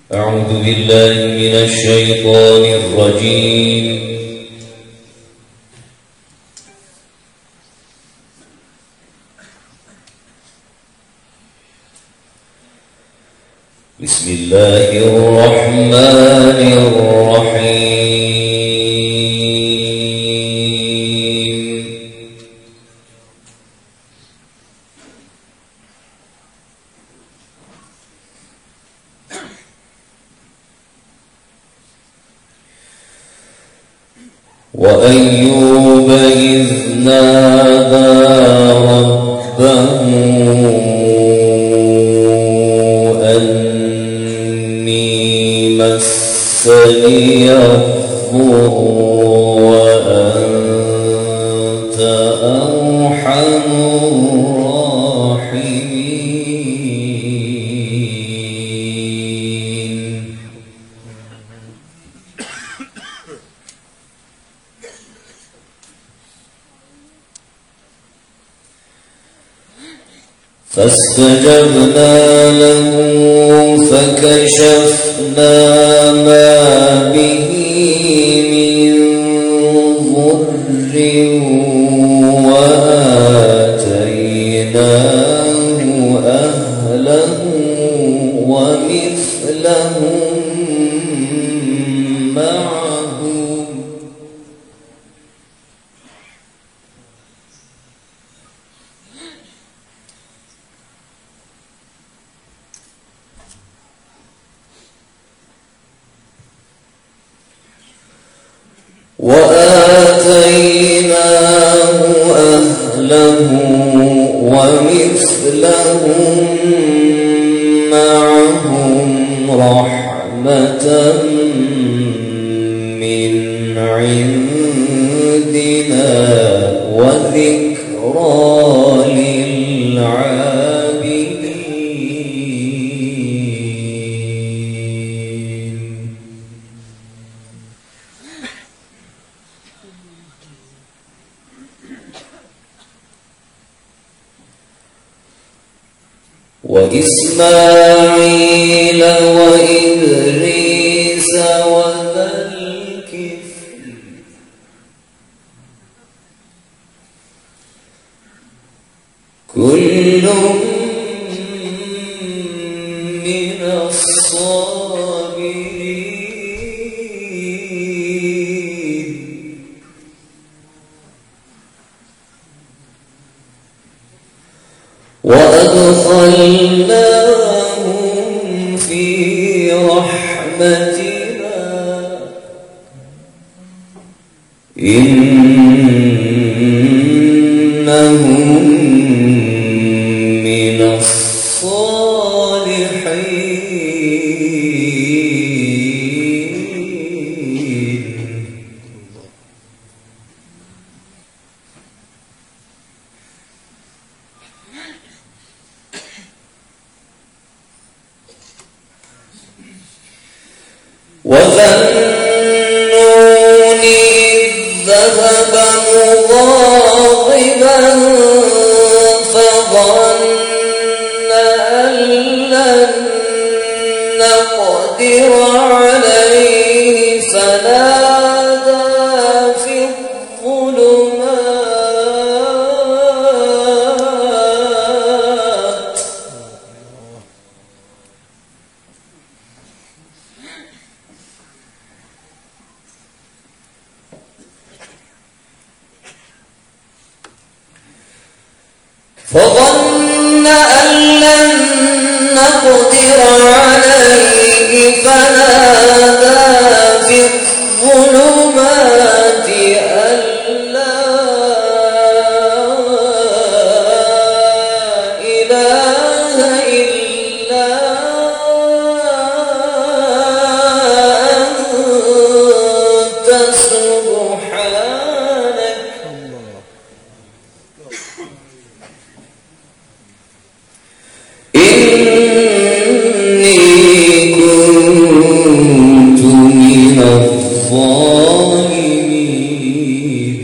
أعوذ بالله من الشيطان الرجيم. بسم الله الرحمن الرحيم. وأيوب إذ نادى ربه أني مسني الضر وأنت أرحم الراحمين. فاستجبنا له فكشفنا ما به من ضر وآتيناه أهله ومثلهم معهم رحمة من عندنا وذكرى للعابدين. وإسماعيل وإدريس وذا الكفل كل من الصابرين. وأدخلناهم في رحمتنا إنهم من الصالحين. وذنون إذ ذهب مغاضبا فظن أن لن نقدر عليه فنادى في الظلمات فظن أن لن نقدر عليه فنادى في الظلمات أن لا إله إلا أنت سبحانك إني كنت من الظالمين.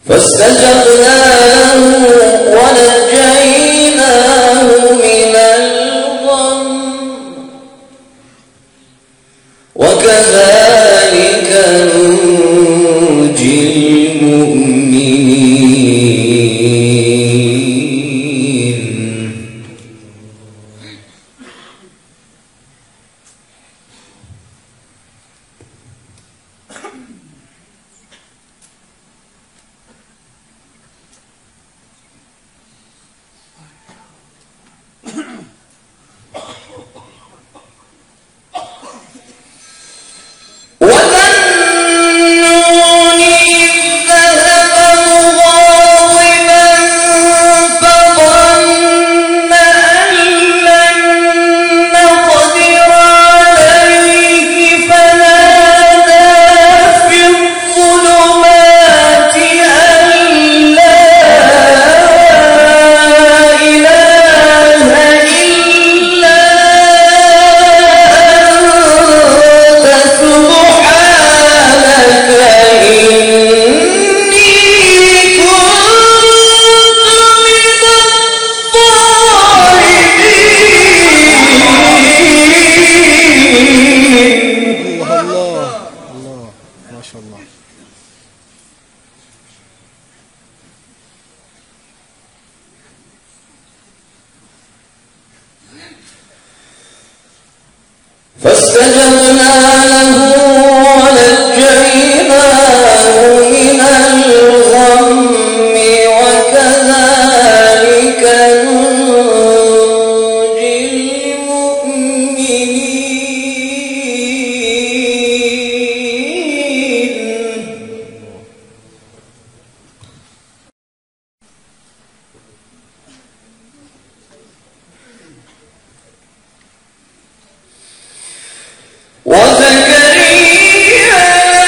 فاستجبنا له ونجيناه من الغم وكذلك ننجي المؤمنين. فاستجبنا له ونجيناه من الغم وكذلك ننجي المؤمنين. وزكريا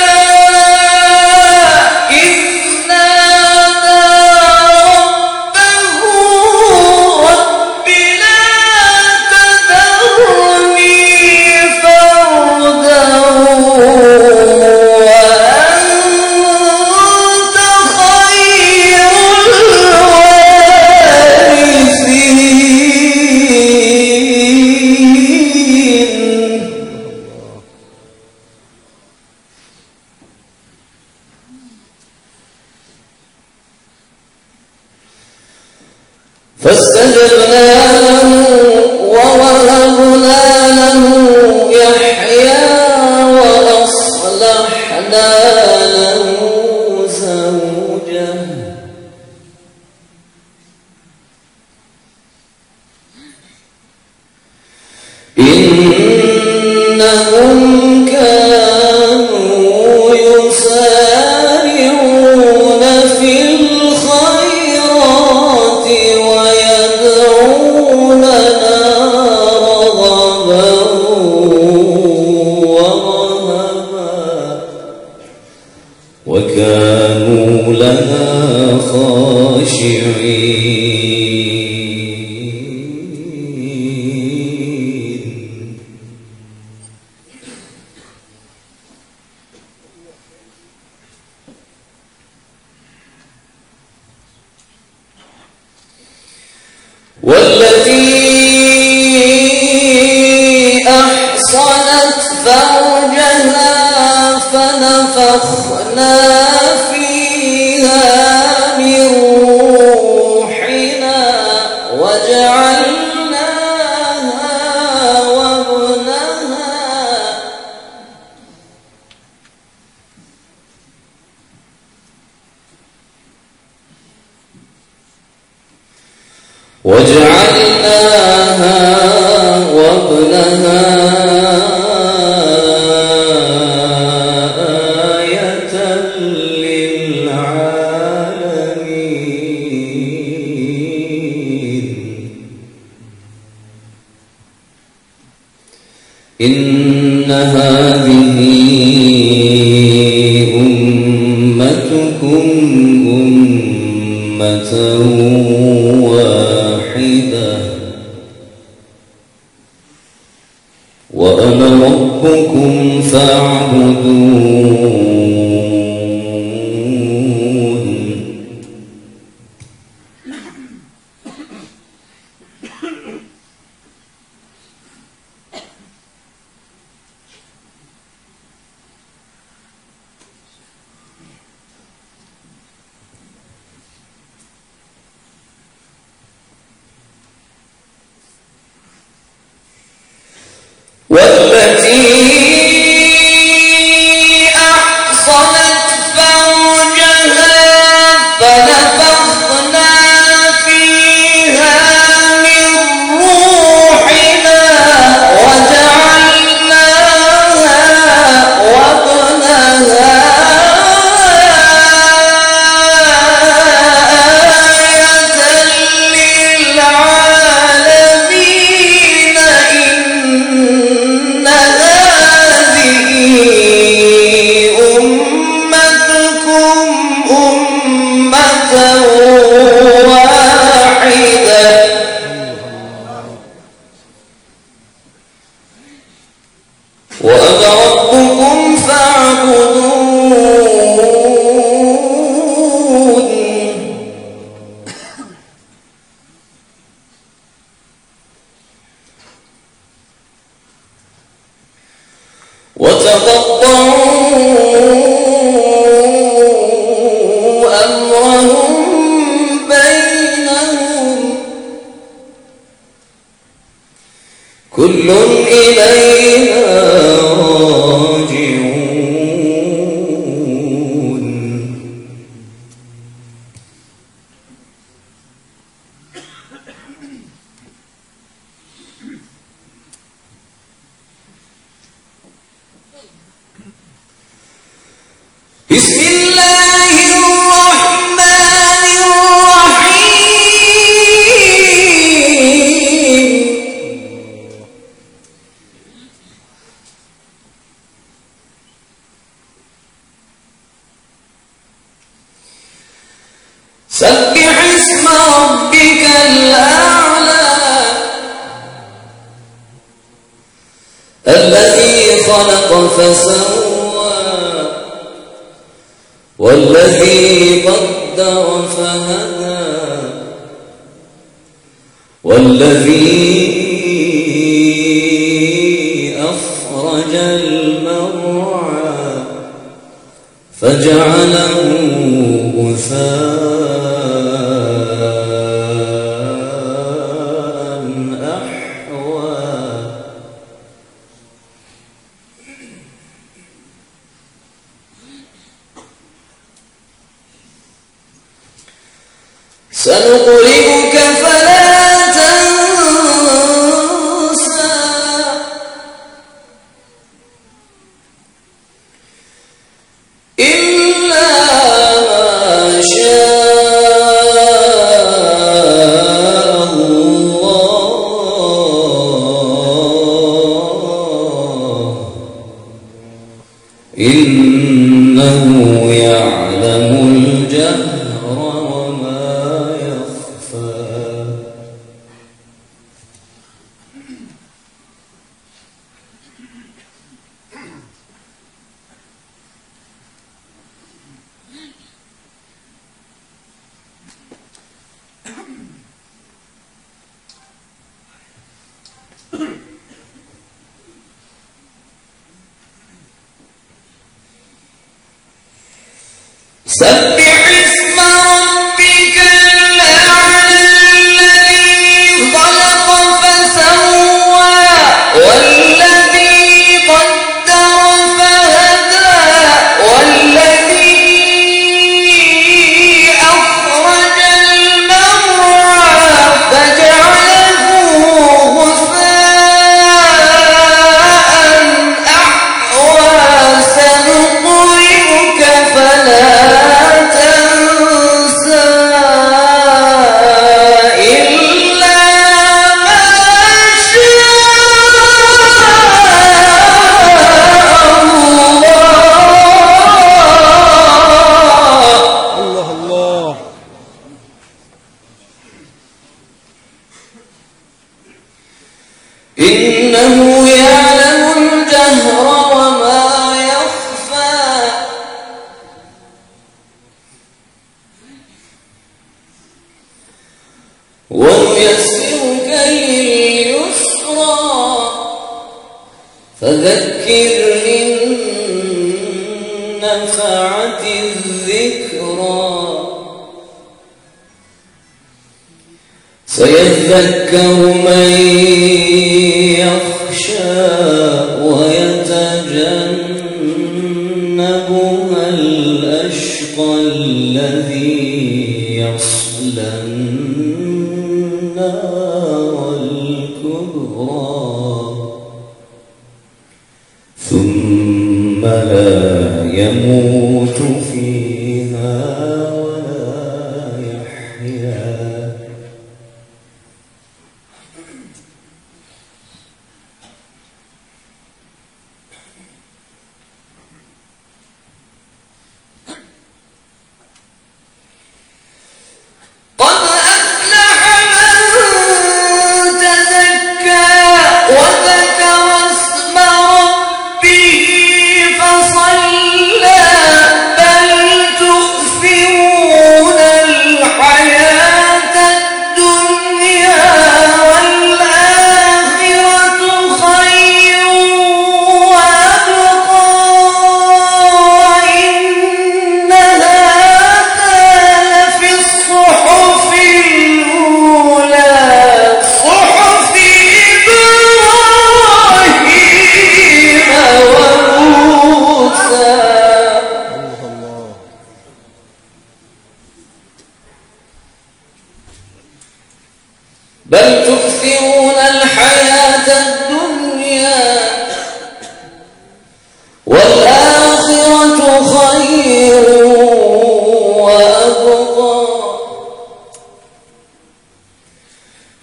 إذ نادى ربه رب لا تذرني فردا وأنت خير الوارثين. فاستجبنا له ووهبنا له يحيى وأصلحنا له زوجه إنهم كانوا يسارعون في الخيرات ويدعوننا رغبا ورهبا وكانوا لنا خاشعين. والتي أحصنت فرجها فنفخنا فيها من روحنا وجعلناها وابنها آية للعالمين. إن هذه أمتكم أمة واحدة وأنا ربكم فاعبدون. كل إلينا راجعون بسم الله الرحمن الرحيم سبح اسم ربك الأعلى الذي خلق فسوى والذي قدر فهدى والذي أخرج المرعى فجعله غثاء أحوى سنقرئك فلا تنسى إلا ما شاء الله إنه يعلم الجهر وما يخفى سبح اسم ربك الأعلى الذي خلق فسوى والذي قدر فهدى والذي أخرج المرعى فجعله غثاء أحوى سنقرئك فلا إنه يعلم الجهر وما يخفى ونيسرك لليسرى فذكر إن نفعت الذكرى سيذكر من يخشى ويتجنبها الأشقى الذي يصلى النار الكبرى ثم لا يموت فيها ولا يحيا وذكر اسم ربه فصلى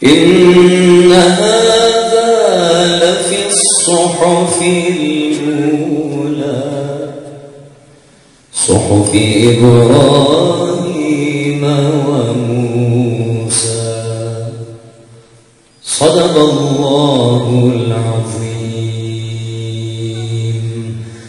إن هذا لفي الصحف الأولى صحف إبراهيم وموسى. صدق الله العظيم.